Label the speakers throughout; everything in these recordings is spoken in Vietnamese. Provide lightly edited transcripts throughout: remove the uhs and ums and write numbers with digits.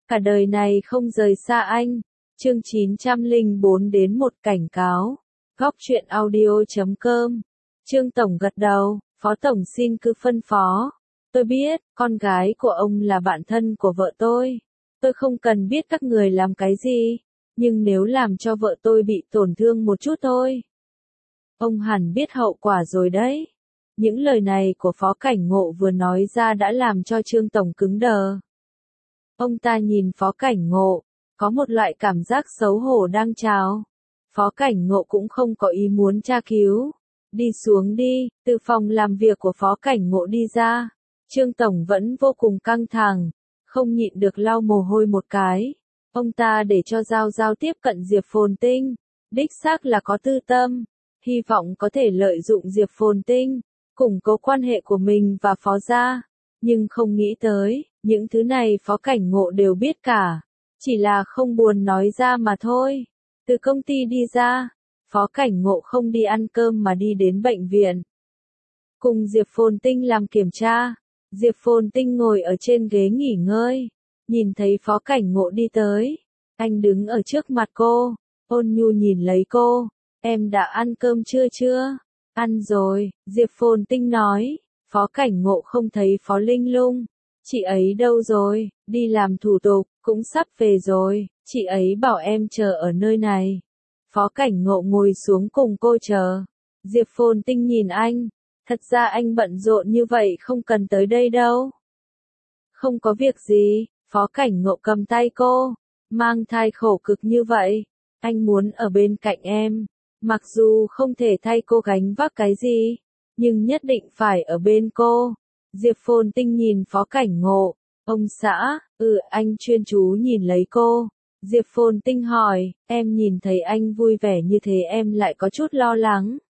Speaker 1: cả đời này không rời xa anh. Chương 904 đến một cảnh cáo. Góc truyện audio.com. Trương Tổng gật đầu, Phó Tổng xin cứ phân phó. Tôi biết, con gái của ông là bạn thân của vợ tôi. Tôi không cần biết các người làm cái gì, nhưng nếu làm cho vợ tôi bị tổn thương một chút thôi. Ông hẳn biết hậu quả rồi đấy. Những lời này của Phó Cảnh Ngộ vừa nói ra đã làm cho Trương Tổng cứng đờ. Ông ta nhìn Phó Cảnh Ngộ, có một loại cảm giác xấu hổ đang trào. Phó Cảnh Ngộ cũng không có ý muốn tra cứu. Đi xuống đi, từ phòng làm việc của Phó Cảnh Ngộ đi ra. Trương Tổng vẫn vô cùng căng thẳng, không nhịn được lau mồ hôi một cái. Ông ta để cho Giao tiếp cận Diệp Phồn Tinh, đích xác là có tư tâm, hy vọng có thể lợi dụng Diệp Phồn Tinh, củng cố quan hệ của mình và Phó gia. Nhưng không nghĩ tới, những thứ này Phó Cảnh Ngộ đều biết cả, chỉ là không buồn nói ra mà thôi. Từ công ty đi ra, Phó Cảnh Ngộ không đi ăn cơm mà đi đến bệnh viện. Cùng Diệp Phồn Tinh làm kiểm tra, Diệp Phồn Tinh ngồi ở trên ghế nghỉ ngơi, nhìn thấy Phó Cảnh Ngộ đi tới. Anh đứng ở trước mặt cô, ôn nhu nhìn lấy cô. Em đã ăn cơm chưa? Ăn rồi, Diệp Phồn Tinh nói. Phó Cảnh Ngộ không thấy Phó Linh Lung. Chị ấy đâu rồi? Đi làm thủ tục, cũng sắp về rồi. Chị ấy bảo em chờ ở nơi này. Phó Cảnh Ngộ ngồi xuống cùng cô chờ. Diệp Phồn Tinh nhìn anh. Thật ra anh bận rộn như vậy không cần tới đây đâu. Không có việc gì, Phó Cảnh Ngộ cầm tay cô. Mang thai khổ cực như vậy, anh muốn ở bên cạnh em. Mặc dù không thể thay cô gánh vác cái gì, nhưng nhất định phải ở bên cô. Diệp Phồn Tinh nhìn Phó Cảnh Ngộ. Ông xã, anh chuyên chú nhìn lấy cô. Diệp Phồn Tinh hỏi, em nhìn thấy anh vui vẻ như thế em lại có chút lo lắng.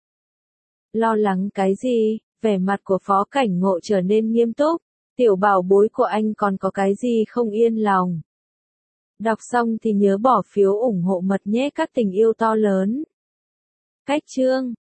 Speaker 1: Lo lắng cái gì? Vẻ mặt của Phó Cảnh Ngộ trở nên nghiêm túc. Tiểu bảo bối của anh còn có cái gì không yên lòng. Đọc xong thì nhớ bỏ phiếu ủng hộ mật nhé các tình yêu to lớn. Cách chương